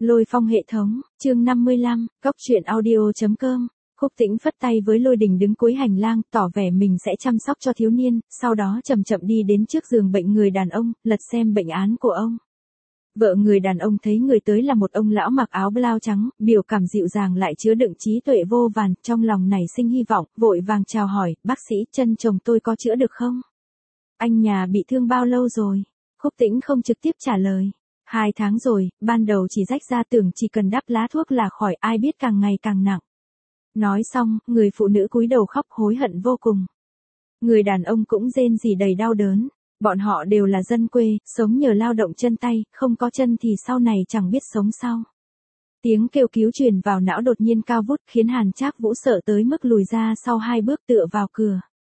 Lôi phong hệ thống, chương 55, góc truyện audio.com. Khúc Tĩnh phất tay với Lôi Đình đứng cuối hành lang, tỏ vẻ mình sẽ chăm sóc cho thiếu niên, sau đó chậm chậm đi đến trước giường bệnh người đàn ông, lật xem bệnh án của ông. Vợ người đàn ông thấy người tới là một ông lão mặc áo blau trắng, biểu cảm dịu dàng lại chứa đựng trí tuệ vô vàn, trong lòng nảy sinh hy vọng, vội vàng chào hỏi, bác sĩ, chân chồng tôi có chữa được không? Anh nhà bị thương bao lâu rồi? Khúc Tĩnh không trực tiếp trả lời. 2 tháng rồi, ban đầu chỉ rách ra, tưởng chỉ cần đắp lá thuốc là khỏi, ai biết càng ngày càng nặng. Nói xong, người phụ nữ cúi đầu khóc hối hận vô cùng. Người đàn ông cũng rên rỉ đầy đau đớn. Bọn họ đều là dân quê, sống nhờ lao động chân tay, không có chân thì sau này chẳng biết sống sao. Tiếng kêu cứu truyền vào não đột nhiên cao vút, khiến Hàn Trác Vũ sợ tới mức lùi ra sau 2 bước tựa vào cửa.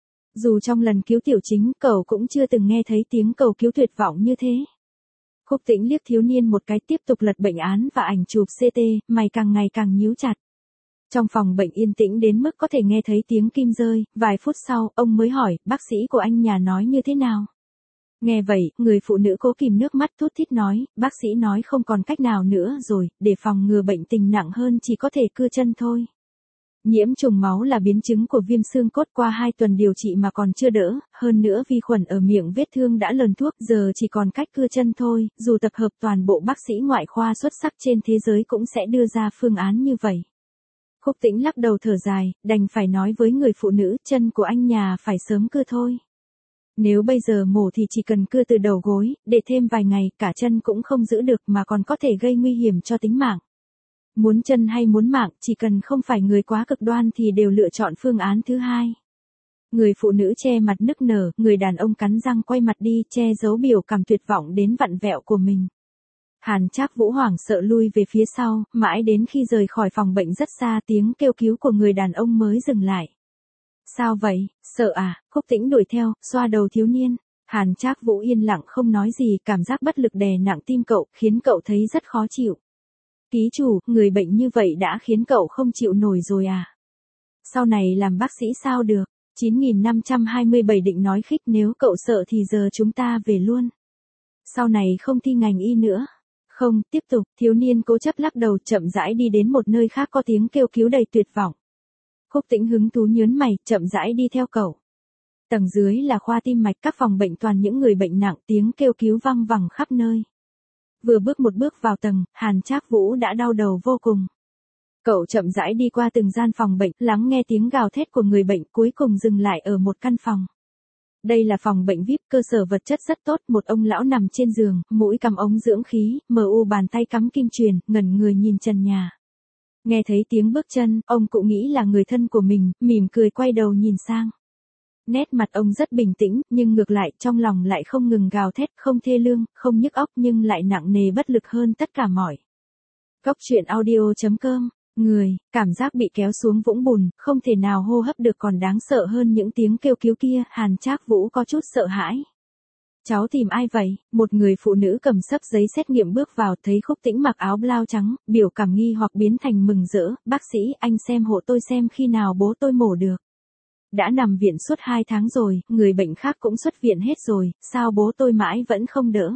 Dù trong lần cứu tiểu chính, cậu cũng chưa từng nghe thấy tiếng cầu cứu tuyệt vọng như thế. Khúc Tĩnh liếc thiếu niên một cái, tiếp tục lật bệnh án và ảnh chụp CT, mày càng ngày càng nhíu chặt. Trong phòng bệnh yên tĩnh đến mức có thể nghe thấy tiếng kim rơi, vài phút sau, ông mới hỏi, bác sĩ của anh nhà nói như thế nào? Nghe vậy, người phụ nữ cố kìm nước mắt thút thít nói, bác sĩ nói không còn cách nào nữa rồi, để phòng ngừa bệnh tình nặng hơn chỉ có thể cưa chân thôi. Nhiễm trùng máu là biến chứng của viêm xương cốt, qua 2 tuần điều trị mà còn chưa đỡ, hơn nữa vi khuẩn ở miệng vết thương đã lờn thuốc, giờ chỉ còn cách cưa chân thôi, dù tập hợp toàn bộ bác sĩ ngoại khoa xuất sắc trên thế giới cũng sẽ đưa ra phương án như vậy. Khúc Tĩnh lắc đầu thở dài, đành phải nói với người phụ nữ, chân của anh nhà phải sớm cưa thôi. Nếu bây giờ mổ thì chỉ cần cưa từ đầu gối, để thêm vài ngày, cả chân cũng không giữ được mà còn có thể gây nguy hiểm cho tính mạng. Muốn chân hay muốn mạng, chỉ cần không phải người quá cực đoan thì đều lựa chọn phương án thứ hai. Người phụ nữ che mặt nức nở, người đàn ông cắn răng quay mặt đi, che giấu biểu cảm tuyệt vọng đến vặn vẹo của mình. Hàn Trác Vũ hoảng sợ lui về phía sau, mãi đến khi rời khỏi phòng bệnh rất xa, tiếng kêu cứu của người đàn ông mới dừng lại. Sao vậy, sợ à? Khúc Tĩnh đuổi theo, xoa đầu thiếu niên. Hàn Trác Vũ yên lặng không nói gì, cảm giác bất lực đè nặng tim cậu, khiến cậu thấy rất khó chịu. Ký chủ, người bệnh như vậy đã khiến cậu không chịu nổi rồi à? Sau này làm bác sĩ sao được? 9527 định nói khích, nếu cậu sợ thì giờ chúng ta về luôn. Sau này không thi ngành y nữa. Không, tiếp tục, thiếu niên cố chấp lắc đầu, chậm rãi đi đến một nơi khác có tiếng kêu cứu đầy tuyệt vọng. Khúc Tĩnh hứng thú nhớn mày, chậm rãi đi theo cậu. Tầng dưới là khoa tim mạch, các phòng bệnh toàn những người bệnh nặng, tiếng kêu cứu vang vẳng khắp nơi. Vừa bước một bước vào tầng, Hàn Trác Vũ đã đau đầu vô cùng. Cậu chậm rãi đi qua từng gian phòng bệnh, lắng nghe tiếng gào thét của người bệnh, cuối cùng dừng lại ở một căn phòng. Đây là phòng bệnh VIP, cơ sở vật chất rất tốt, một ông lão nằm trên giường, mũi cắm ống dưỡng khí, mờ u bàn tay cắm kim truyền, ngẩn người nhìn trần nhà. Nghe thấy tiếng bước chân, ông cụ nghĩ là người thân của mình, mỉm cười quay đầu nhìn sang. Nét mặt ông rất bình tĩnh, nhưng ngược lại, trong lòng lại không ngừng gào thét, không thê lương, không nhức óc nhưng lại nặng nề bất lực hơn tất cả mọi. Góc truyện audio.com. Người, cảm giác bị kéo xuống vũng bùn, không thể nào hô hấp được còn đáng sợ hơn những tiếng kêu cứu kia, Hàn Trác Vũ có chút sợ hãi. Cháu tìm ai vậy? Một người phụ nữ cầm xấp giấy xét nghiệm bước vào, thấy Khúc Tĩnh mặc áo blau trắng, biểu cảm nghi hoặc biến thành mừng rỡ, bác sĩ, anh xem hộ tôi xem khi nào bố tôi mổ được. Đã nằm viện suốt 2 tháng rồi, người bệnh khác cũng xuất viện hết rồi, sao bố tôi mãi vẫn không đỡ?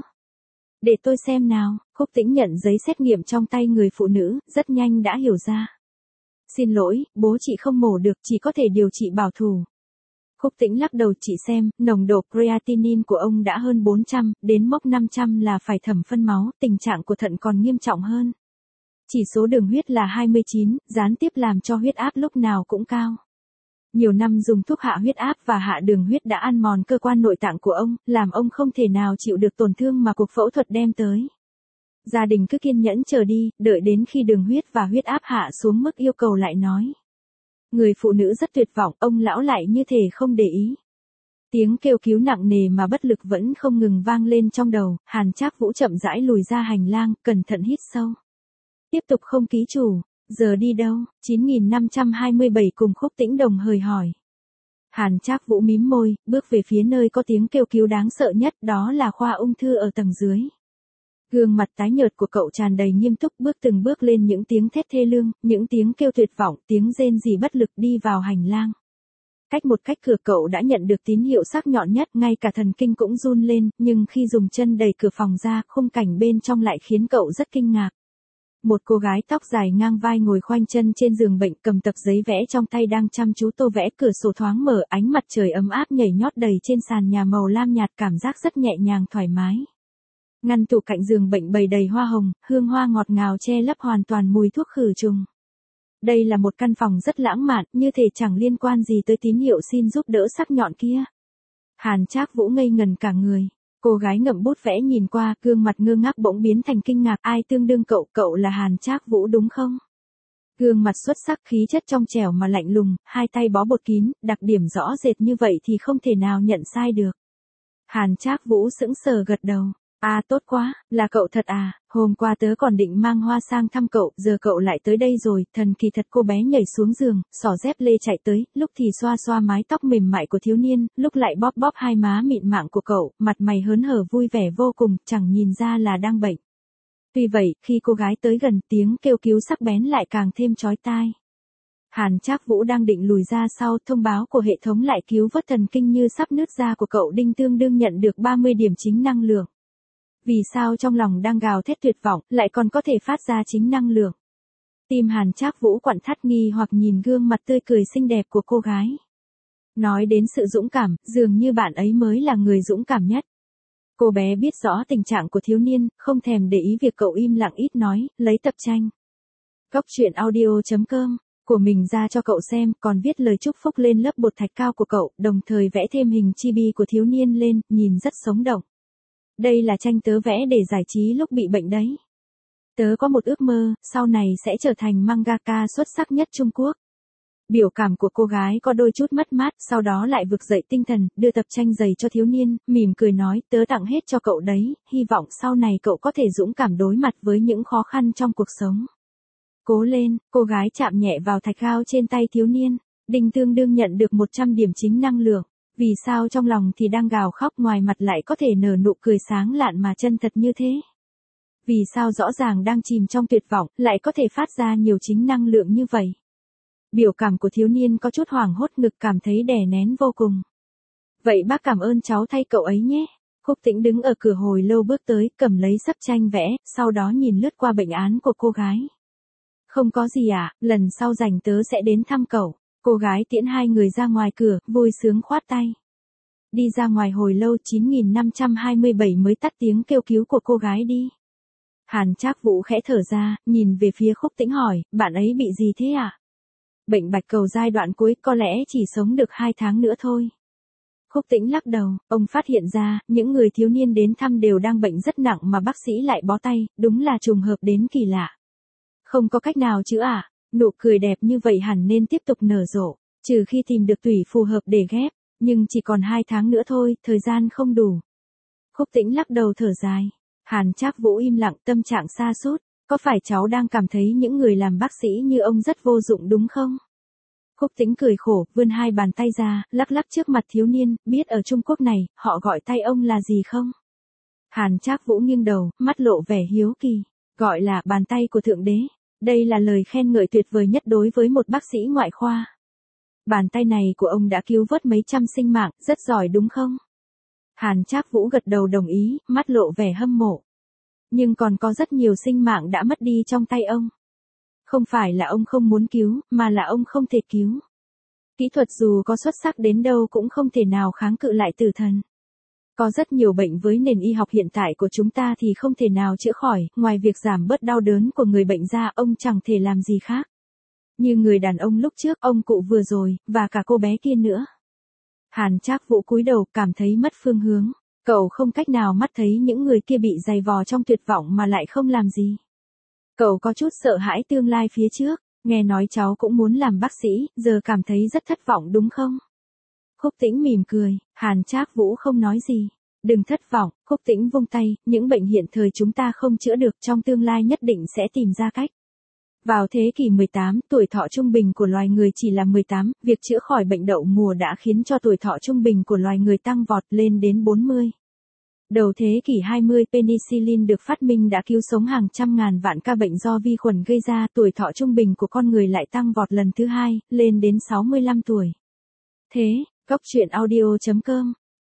Để tôi xem nào. Khúc Tĩnh nhận giấy xét nghiệm trong tay người phụ nữ, rất nhanh đã hiểu ra. Xin lỗi, bố chị không mổ được, chỉ có thể điều trị bảo thủ. Khúc Tĩnh lắc đầu, chị xem, nồng độ creatinine của ông đã hơn 400, đến mốc 500 là phải thẩm phân máu, tình trạng của thận còn nghiêm trọng hơn. Chỉ số đường huyết là 29, gián tiếp làm cho huyết áp lúc nào cũng cao. Nhiều năm dùng thuốc hạ huyết áp và hạ đường huyết đã ăn mòn cơ quan nội tạng của ông, làm ông không thể nào chịu được tổn thương mà cuộc phẫu thuật đem tới. Gia đình cứ kiên nhẫn chờ đi, đợi đến khi đường huyết và huyết áp hạ xuống mức yêu cầu lại nói. Người phụ nữ rất tuyệt vọng, ông lão lại như thể không để ý. Tiếng kêu cứu nặng nề mà bất lực vẫn không ngừng vang lên trong đầu, Hàn Trác Vũ chậm rãi lùi ra hành lang, cẩn thận hít sâu. Tiếp tục không ký chủ, giờ đi đâu? 9527 cùng Khúc Tĩnh đồng thời hỏi. Hàn Trác Vũ mím môi, bước về phía nơi có tiếng kêu cứu đáng sợ nhất, đó là khoa ung thư ở tầng dưới. Gương mặt tái nhợt của cậu tràn đầy nghiêm túc, bước từng bước lên, những tiếng thét thê lương, những tiếng kêu tuyệt vọng, tiếng rên rỉ bất lực đi vào hành lang. Cách một cách cửa cậu đã nhận được tín hiệu sắc nhọn nhất, ngay cả thần kinh cũng run lên, nhưng khi dùng chân đẩy cửa phòng ra, khung cảnh bên trong lại khiến cậu rất kinh ngạc. một cô gái tóc dài ngang vai ngồi khoanh chân trên giường bệnh cầm tập giấy vẽ trong tay đang chăm chú tô vẽ, cửa sổ thoáng mở, ánh mặt trời ấm áp nhảy nhót đầy trên sàn nhà màu lam nhạt, cảm giác rất nhẹ nhàng thoải mái. Ngăn tủ cạnh giường bệnh bày đầy hoa hồng, hương hoa ngọt ngào che lấp hoàn toàn mùi thuốc khử trùng. Đây là một căn phòng rất lãng mạn, như thể chẳng liên quan gì tới tín hiệu xin giúp đỡ sắc nhọn kia. Hàn Trác Vũ ngây ngần cả người. Cô gái ngậm bút vẽ nhìn qua, gương mặt ngơ ngác bỗng biến thành kinh ngạc, ai tương đương cậu, cậu là Hàn Trác Vũ đúng không? Gương mặt xuất sắc, khí chất trong trẻo mà lạnh lùng, hai tay bó bột kín, đặc điểm rõ rệt như vậy thì không thể nào nhận sai được. Hàn Trác Vũ sững sờ gật đầu. À tốt quá, là cậu thật à, hôm qua tớ còn định mang hoa sang thăm cậu, giờ cậu lại tới đây rồi, thần kỳ thật. Cô bé nhảy xuống giường, xỏ dép lê chạy tới, lúc thì xoa xoa mái tóc mềm mại của thiếu niên, lúc lại bóp bóp hai má mịn màng của cậu, mặt mày hớn hở vui vẻ vô cùng, chẳng nhìn ra là đang bệnh. Tuy vậy, khi cô gái tới gần, tiếng kêu cứu sắc bén lại càng thêm chói tai. Hàn Trác Vũ đang định lùi ra sau, thông báo của hệ thống lại cứu vớt thần kinh như sắp nứt ra của cậu Đinh tương đương nhận được 30 điểm chính năng lượng. Vì sao trong lòng đang gào thét tuyệt vọng, lại còn có thể phát ra chính năng lượng? Tim Hàn Trác Vũ quặn thắt nghi hoặc nhìn gương mặt tươi cười xinh đẹp của cô gái. Nói đến sự dũng cảm, dường như bạn ấy mới là người dũng cảm nhất. Cô bé biết rõ tình trạng của thiếu niên, không thèm để ý việc cậu im lặng ít nói, lấy tập tranh Cóc truyện audio.com của mình ra cho cậu xem, còn viết lời chúc phúc lên lớp bột thạch cao của cậu, đồng thời vẽ thêm hình chibi của thiếu niên lên, nhìn rất sống động. Đây là tranh tớ vẽ để giải trí lúc bị bệnh đấy. Tớ có một ước mơ, sau này sẽ trở thành mangaka xuất sắc nhất Trung Quốc. Biểu cảm của cô gái có đôi chút mất mát, sau đó lại vực dậy tinh thần, đưa tập tranh giày cho thiếu niên, mỉm cười nói, tớ tặng hết cho cậu đấy, hy vọng sau này cậu có thể dũng cảm đối mặt với những khó khăn trong cuộc sống. Cố lên, cô gái chạm nhẹ vào thạch cao trên tay thiếu niên, Đinh tương đương nhận được 100 điểm chính năng lượng. Vì sao trong lòng thì đang gào khóc, ngoài mặt lại có thể nở nụ cười sáng lạn mà chân thật như thế? Vì sao rõ ràng đang chìm trong tuyệt vọng, lại có thể phát ra nhiều chính năng lượng như vậy? Biểu cảm của thiếu niên có chút hoảng hốt, ngực cảm thấy đè nén vô cùng. Vậy bác cảm ơn cháu thay cậu ấy nhé. Khúc Tĩnh đứng ở cửa hồi lâu bước tới, cầm lấy sấp tranh vẽ, sau đó nhìn lướt qua bệnh án của cô gái. Không có gì à, lần sau rảnh tớ sẽ đến thăm cậu. Cô gái tiễn hai người ra ngoài cửa, vui sướng khoát tay. Đi ra ngoài hồi lâu 9527 mới tắt tiếng kêu cứu của cô gái đi. Hàn Trác Vũ khẽ thở ra, nhìn về phía Khúc Tĩnh hỏi, bạn ấy bị gì thế ạ? Bệnh bạch cầu giai đoạn cuối, có lẽ chỉ sống được 2 tháng nữa thôi. Khúc Tĩnh lắc đầu, ông phát hiện ra, những người thiếu niên đến thăm đều đang bệnh rất nặng mà bác sĩ lại bó tay, đúng là trùng hợp đến kỳ lạ. Không có cách nào chứ ạ? Nụ cười đẹp như vậy hẳn nên tiếp tục nở rộ, trừ khi tìm được tủy phù hợp để ghép, nhưng chỉ còn 2 tháng nữa thôi, thời gian không đủ. Khúc Tĩnh lắc đầu thở dài. Hàn Trác Vũ im lặng, tâm trạng sa sút. Có phải cháu đang cảm thấy những người làm bác sĩ như ông rất vô dụng đúng không? Khúc Tĩnh cười khổ, vươn hai bàn tay ra, lắc lắc trước mặt thiếu niên, biết ở Trung Quốc này, họ gọi tay ông là gì không? Hàn Trác Vũ nghiêng đầu, mắt lộ vẻ hiếu kỳ. Gọi là bàn tay của Thượng Đế. Đây là lời khen ngợi tuyệt vời nhất đối với một bác sĩ ngoại khoa. Bàn tay này của ông đã cứu vớt mấy trăm sinh mạng, rất giỏi đúng không? Hàn Trác Vũ gật đầu đồng ý, mắt lộ vẻ hâm mộ. Nhưng còn có rất nhiều sinh mạng đã mất đi trong tay ông. Không phải là ông không muốn cứu, mà là ông không thể cứu. Kỹ thuật dù có xuất sắc đến đâu cũng không thể nào kháng cự lại tử thần. Có rất nhiều bệnh với nền y học hiện tại của chúng ta thì không thể nào chữa khỏi, ngoài việc giảm bớt đau đớn của người bệnh ra, ông chẳng thể làm gì khác. Như người đàn ông lúc trước, ông cụ vừa rồi, và cả cô bé kia nữa. Hàn Trác Vũ cúi đầu, cảm thấy mất phương hướng. Cậu không cách nào mắt thấy những người kia bị giày vò trong tuyệt vọng mà lại không làm gì. Cậu có chút sợ hãi tương lai phía trước, nghe nói cháu cũng muốn làm bác sĩ, giờ cảm thấy rất thất vọng đúng không? Khúc Tĩnh mỉm cười, Hàn Trác Vũ không nói gì. Đừng thất vọng, Khúc Tĩnh vung tay, những bệnh hiện thời chúng ta không chữa được, trong tương lai nhất định sẽ tìm ra cách. Vào thế kỷ 18, tuổi thọ trung bình của loài người chỉ là 18, việc chữa khỏi bệnh đậu mùa đã khiến cho tuổi thọ trung bình của loài người tăng vọt lên đến 40. Đầu thế kỷ 20, penicillin được phát minh đã cứu sống hàng trăm ngàn vạn ca bệnh do vi khuẩn gây ra, tuổi thọ trung bình của con người lại tăng vọt lần thứ hai, lên đến 65 tuổi. Thế, Cóc truyện audio.com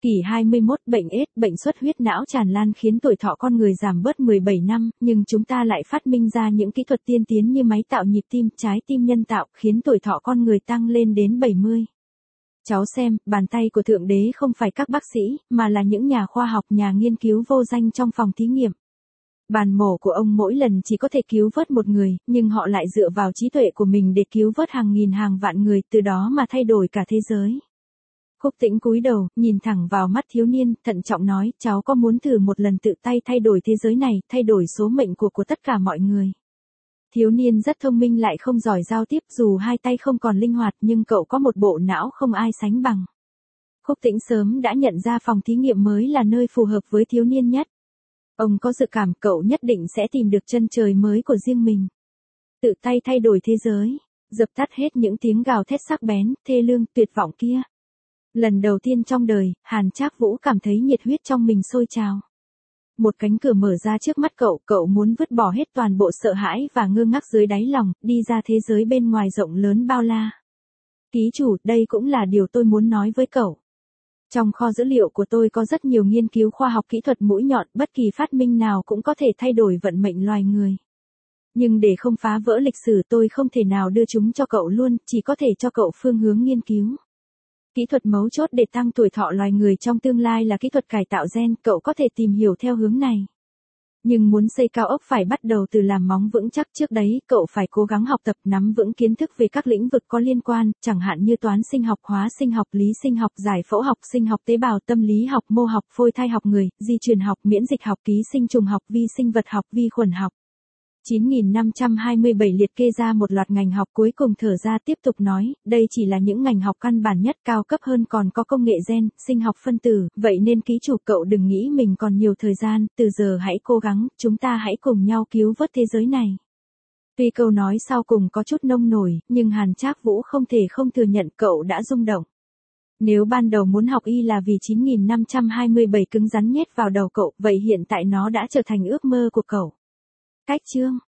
Kỷ 21, bệnh AIDS, bệnh xuất huyết não tràn lan khiến tuổi thọ con người giảm bớt 17 năm, nhưng chúng ta lại phát minh ra những kỹ thuật tiên tiến như máy tạo nhịp tim, trái tim nhân tạo, khiến tuổi thọ con người tăng lên đến 70. Cháu xem, bàn tay của Thượng Đế không phải các bác sĩ, mà là những nhà khoa học, nhà nghiên cứu vô danh trong phòng thí nghiệm. Bàn mổ của ông mỗi lần chỉ có thể cứu vớt một người, nhưng họ lại dựa vào trí tuệ của mình để cứu vớt hàng nghìn hàng vạn người, từ đó mà thay đổi cả thế giới. Khúc Tĩnh cúi đầu, nhìn thẳng vào mắt thiếu niên, thận trọng nói, cháu có muốn thử một lần tự tay thay đổi thế giới này, thay đổi số mệnh của tất cả mọi người. Thiếu niên rất thông minh lại không giỏi giao tiếp, dù hai tay không còn linh hoạt nhưng cậu có một bộ não không ai sánh bằng. Khúc Tĩnh sớm đã nhận ra phòng thí nghiệm mới là nơi phù hợp với thiếu niên nhất. Ông có dự cảm cậu nhất định sẽ tìm được chân trời mới của riêng mình. Tự tay thay đổi thế giới, dập tắt hết những tiếng gào thét sắc bén, thê lương, tuyệt vọng kia. Lần đầu tiên trong đời, Hàn Trác Vũ cảm thấy nhiệt huyết trong mình sôi trào. Một cánh cửa mở ra trước mắt cậu muốn vứt bỏ hết toàn bộ sợ hãi và ngơ ngác dưới đáy lòng, đi ra thế giới bên ngoài rộng lớn bao la. Ký chủ, đây cũng là điều tôi muốn nói với cậu. Trong kho dữ liệu của tôi có rất nhiều nghiên cứu khoa học kỹ thuật mũi nhọn, bất kỳ phát minh nào cũng có thể thay đổi vận mệnh loài người. Nhưng để không phá vỡ lịch sử tôi không thể nào đưa chúng cho cậu luôn, chỉ có thể cho cậu phương hướng nghiên cứu. Kỹ thuật mấu chốt để tăng tuổi thọ loài người trong tương lai là kỹ thuật cải tạo gen, cậu có thể tìm hiểu theo hướng này. Nhưng muốn xây cao ốc phải bắt đầu từ làm móng vững chắc, trước đấy cậu phải cố gắng học tập nắm vững kiến thức về các lĩnh vực có liên quan, chẳng hạn như toán sinh học, hóa sinh học, lý sinh học, giải phẫu học, sinh học tế bào, tâm lý học, mô học, phôi thai học người, di truyền học, miễn dịch học, ký sinh trùng học, vi sinh vật học, vi khuẩn học. 9527 liệt kê ra một loạt ngành học, cuối cùng thở ra tiếp tục nói, đây chỉ là những ngành học căn bản nhất, cao cấp hơn còn có công nghệ gen, sinh học phân tử, vậy nên ký chủ cậu đừng nghĩ mình còn nhiều thời gian, từ giờ hãy cố gắng, chúng ta hãy cùng nhau cứu vớt thế giới này. Tuy câu nói sau cùng có chút nông nổi, nhưng Hàn Trác Vũ không thể không thừa nhận cậu đã rung động. Nếu ban đầu muốn học y là vì 9527 cứng rắn nhét vào đầu cậu, vậy hiện tại nó đã trở thành ước mơ của cậu. Cách chương